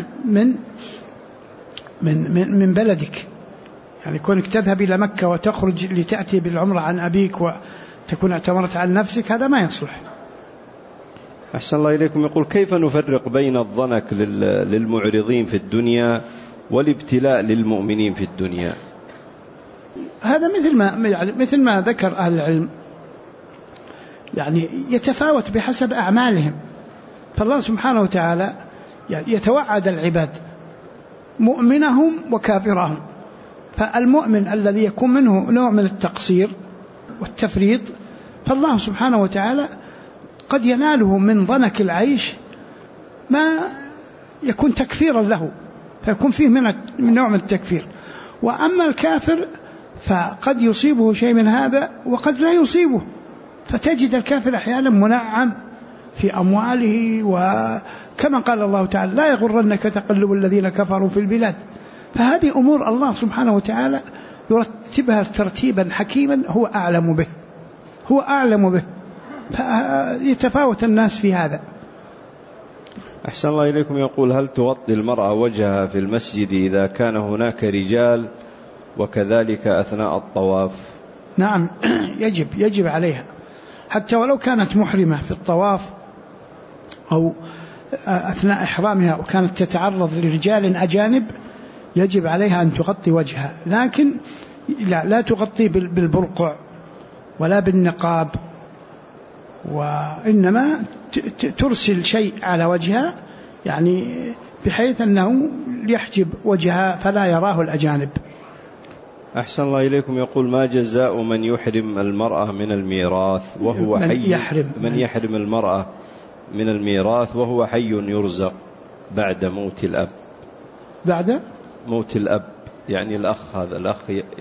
Speaker 1: من بلدك، يعني كونك تذهب إلى مكة وتخرج لتأتي بالعمرة عن أبيك وتكون اعتمرت عن نفسك، هذا ما يصلح.
Speaker 2: أحسن الله إليكم. يقول: كيف نفرق بين الضنك للمعرضين في الدنيا والابتلاء للمؤمنين في الدنيا؟
Speaker 1: هذا مثل ما ذكر أهل العلم، يعني يتفاوت بحسب أعمالهم. فالله سبحانه وتعالى يتوعد العباد مؤمنهم وكافرهم، فالمؤمن الذي يكون منه نوع من التقصير والتفريط، فالله سبحانه وتعالى قد يناله من ضنك العيش ما يكون تكفيرا له، فيكون فيه من نوع من التكفير. وأما الكافر فقد يصيبه شيء من هذا وقد لا يصيبه، فتجد الكافر أحيانا منعم في أمواله، وكما قال الله تعالى: لا يغرنك تقلب الذين كفروا في البلاد. فهذه أمور الله سبحانه وتعالى يرتبها ترتيبا حكيما هو أعلم به، فيتفاوت الناس في هذا.
Speaker 2: أحسن الله إليكم. يقول: هل تغطي المرأة وجهها في المسجد إذا كان هناك رجال، وكذلك أثناء الطواف؟
Speaker 1: نعم، يجب عليها، حتى ولو كانت محرمة في الطواف أو أثناء إحرامها وكانت تتعرض لرجال أجانب، يجب عليها أن تغطي وجهها، لكن لا تغطي بالبرقع ولا بالنقاب، وإنما ترسل شيء على وجهها، يعني بحيث أنه يحجب وجهها فلا يراه الأجانب.
Speaker 2: أحسن الله إليكم. يقول: ما جزاء من يحرم المرأة من الميراث وهو حي؟ من يحرم المرأة من الميراث وهو حي يرزق بعد موت الأب.
Speaker 1: بعد
Speaker 2: موت الأب، يعني الأخ، هذا الأخ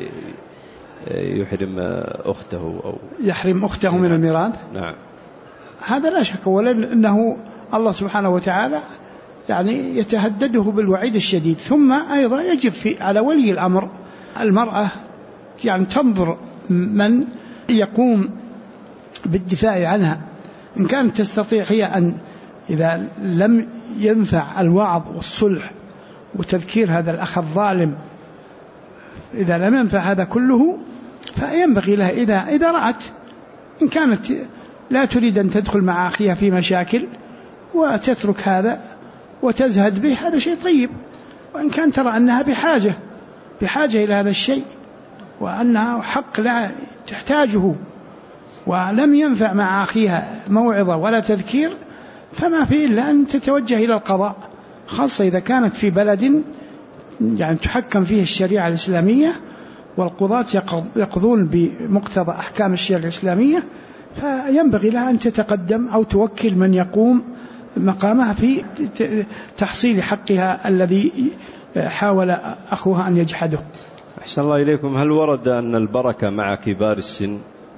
Speaker 2: يحرم أخته أو
Speaker 1: يحرم أخته من الميراث.
Speaker 2: نعم،
Speaker 1: هذا لا شك، ولكن أنه الله سبحانه وتعالى يعني يتهدده بالوعيد الشديد. ثم أيضا يجب على ولي الأمر المرأة يعني تنظر من يقوم بالدفاع عنها، إن كانت تستطيع هي أن إذا لم ينفع الوعظ والصلح وتذكير هذا الأخ الظالم، إذا لم ينفع هذا كله، فينبغي لها إذا رأت إن كانت لا تريد أن تدخل مع أخيها في مشاكل وتترك هذا وتزهد به، هذا شيء طيب. وإن كان ترى أنها بحاجة إلى هذا الشيء وأنها حق لا تحتاجه ولم ينفع مع أخيها موعظة ولا تذكير، فما فيه إلا أن تتوجه إلى القضاء، خاصة إذا كانت في بلد يعني تحكم فيه الشريعة الإسلامية والقضاة يقضون بمقتضى أحكام الشريعة الإسلامية، فينبغي لها أن تتقدم أو توكل من يقوم مقامها في تحصيل حقها الذي حاول أخوها أن يجحده.
Speaker 2: أحسن الله إليكم. هل ورد أن البركة مع كبار السن؟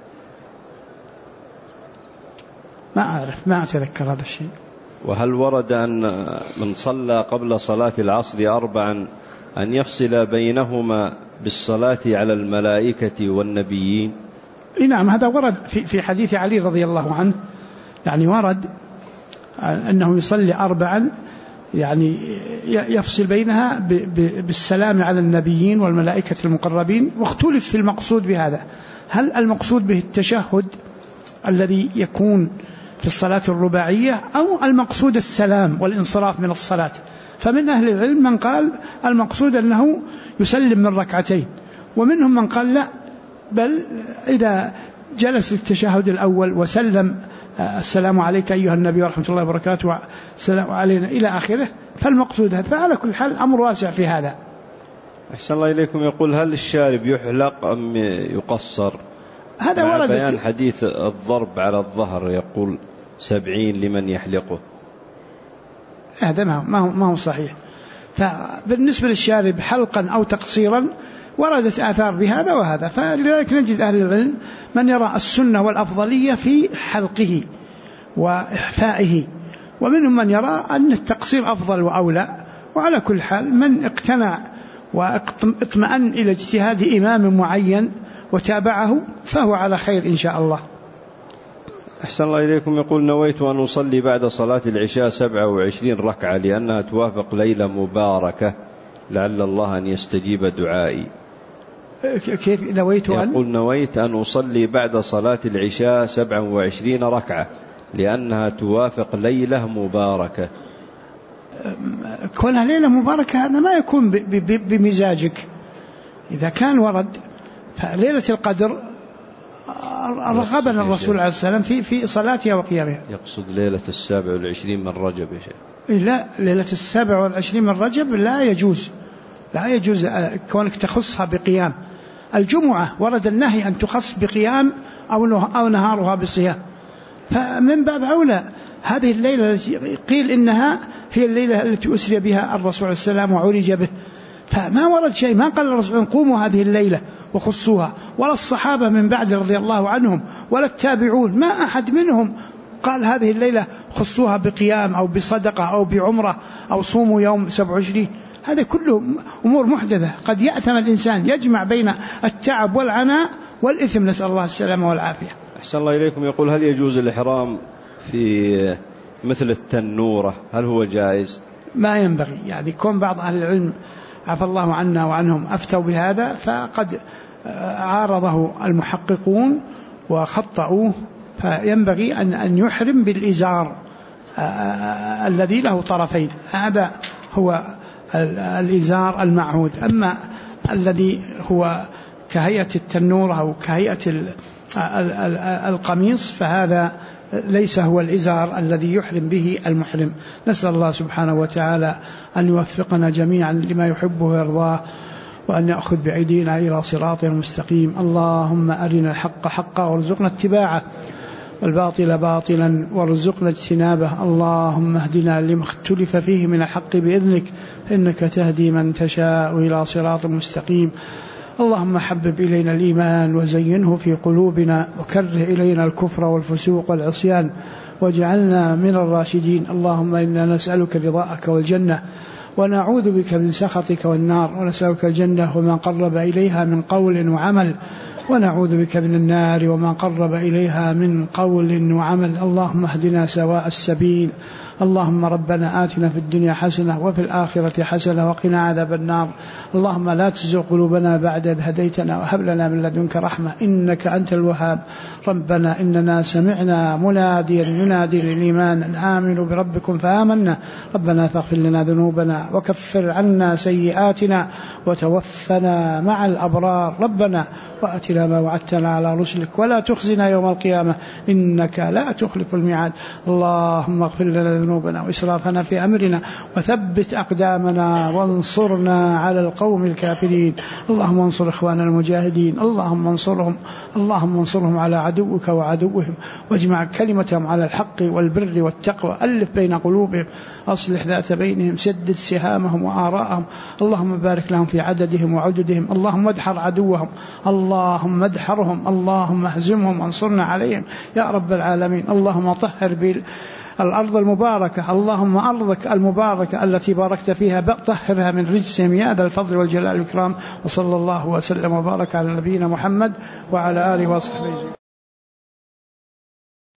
Speaker 1: ما أعرف، ما أتذكر هذا الشيء.
Speaker 2: وهل ورد أن من صلى قبل صلاة العصر 4 أن يفصل بينهما بالصلاة على الملائكة والنبيين؟
Speaker 1: نعم، هذا ورد في حديث علي رضي الله عنه، يعني ورد أنه يصلي 4 يعني يفصل بينها بالسلام على النبيين والملائكة المقربين. واختلف في المقصود بهذا، هل المقصود به التشهد الذي يكون في الصلاة الرباعية، أو المقصود السلام والانصراف من الصلاة. فمن أهل العلم من قال المقصود أنه يسلم من ركعتين، ومنهم من قال لا، بل إذا جلس للتشهد الأول وسلم السلام عليك أيها النبي ورحمة الله وبركاته السلام علينا إلى آخره فالمقصود هذا. فعلى كل حال أمر واسع في هذا.
Speaker 2: أحسن الله إليكم. يقول هل الشارب يحلق أم يقصر؟
Speaker 1: هذا ورد
Speaker 2: بيان حديث الضرب على الظهر يقول 70 لمن يحلقه.
Speaker 1: هذا ما هو صحيح. فبالنسبة للشارب حلقا أو تقصيرا وردت آثار بهذا وهذا. فلذلك نجد أهل العلم من يرى السنة والأفضلية في حلقه وإحفائه، ومنهم من يرى أن التقصير أفضل وأولى. وعلى كل حال من اقتنع واطمأن إلى اجتهاد إمام معين وتابعه فهو على خير إن شاء الله.
Speaker 2: أحسن الله إليكم. يقول نويت أن أصلي بعد صلاة العشاء 27 ركعة لأنها توافق ليلة مباركة، لعل الله أن يستجيب دعائي.
Speaker 1: كيف نويت أن؟
Speaker 2: يقول نويت أن أصلي بعد صلاة العشاء 27 ركعة لأنها توافق ليلة مباركة.
Speaker 1: كونها ليلة مباركة هذا ما يكون بمزاجك. إذا كان ورد فليلة القدر رغبنا الرسول عليه السلام في صلاتها وقيامها.
Speaker 2: يقصد ليلة 27 من رجب يا شيخ.
Speaker 1: لا، ليلة 27 من رجب لا يجوز كونك تخصها بقيام. الجمعة ورد النهي أن تخص بقيام أو نهارها بصيام، فمن باب أولى هذه الليلة التي قيل إنها هي الليلة التي أسري بها الرسول عليه السلام وعرج به، فما ورد شيء. ما قال الرسول قوموا هذه الليلة وخصوها، ولا الصحابة من بعد رضي الله عنهم ولا التابعون، ما أحد منهم قال هذه الليلة خصوها بقيام أو بصدقة أو بعمرة أو صوموا يوم 27. هذا كله أمور محدثة. قد يأثم الإنسان يجمع بين التعب والعناء والإثم، نسأل الله السلامة والعافية.
Speaker 2: أحسن الله إليكم. يقول هل يجوز الإحرام في مثل التنورة؟ هل هو جائز؟
Speaker 1: ما ينبغي. يعني كون بعض أهل العلم عفى الله عنا وعنهم أفتوا بهذا، فقد عارضه المحققون وخطأوه. فينبغي أن يحرم بالإزار الذي له طرفين، هذا هو الإزار المعهود. أما الذي هو كهيئة التنور أو كهيئة القميص فهذا ليس هو الإزار الذي يحرم به المحرم. نسأل الله سبحانه وتعالى أن يوفقنا جميعا لما يحبه ويرضاه، وأن يأخذ بأيدينا إلى صراط مستقيم. اللهم أرنا الحق حقا وارزقنا اتباعه، والباطل باطلا وارزقنا اجتنابه. اللهم اهدنا لما اختلف فيه من الحق بإذنك، إنك تهدي من تشاء إلى صراط مستقيم. اللهم حبب إلينا الإيمان وزينه في قلوبنا، وكره إلينا الكفر والفسوق والعصيان، واجعلنا من الراشدين. اللهم إنا نسألك رضاءك والجنة، ونعوذ بك من سخطك والنار. ونسألك الجنة وما قرب إليها من قول وعمل، ونعوذ بك من النار وما قرب إليها من قول وعمل. اللهم اهدنا سواء السبيل. اللهم ربنا آتنا في الدنيا حسنة وفي الآخرة حسنة وقنا عذاب النار. اللهم لا تزغ قلوبنا بعد إذ هديتنا وهب لنا من لدنك رحمة إنك أنت الوهاب. ربنا إننا سمعنا مناديا ينادي للإيمان أن آمنوا بربكم فآمنا. ربنا فاغفر لنا ذنوبنا وكفر عنا سيئاتنا وتوفنا مع الأبرار. ربنا وآتنا ما وعدتنا على رسلك ولا تخزنا يوم القيامة إنك لا تخلف الميعاد. اللهم اغفر لنا ذنوبنا وإسرافنا في أمرنا وثبت أقدامنا وانصرنا على القوم الكافرين. اللهم انصر إخواننا المجاهدين، اللهم انصرهم على عدوك وعدوهم، واجمع كلمتهم على الحق والبر والتقوى، ألف بين قلوبهم، أصلح ذات بينهم، سدد سهامهم وآراءهم. اللهم بارك لهم في عددهم وعددهم. اللهم ادحر عدوهم، اللهم ادحرهم، اللهم اهزمهم وانصرنا عليهم يا رب العالمين. اللهم طهر الأرض المباركة، اللهم أرضك المباركة التي باركت فيها طهرها من رجسهم يا ذا الفضل والجلال والإكرام. وصلى الله وسلم وبارك على نبينا محمد وعلى آله وصحبه.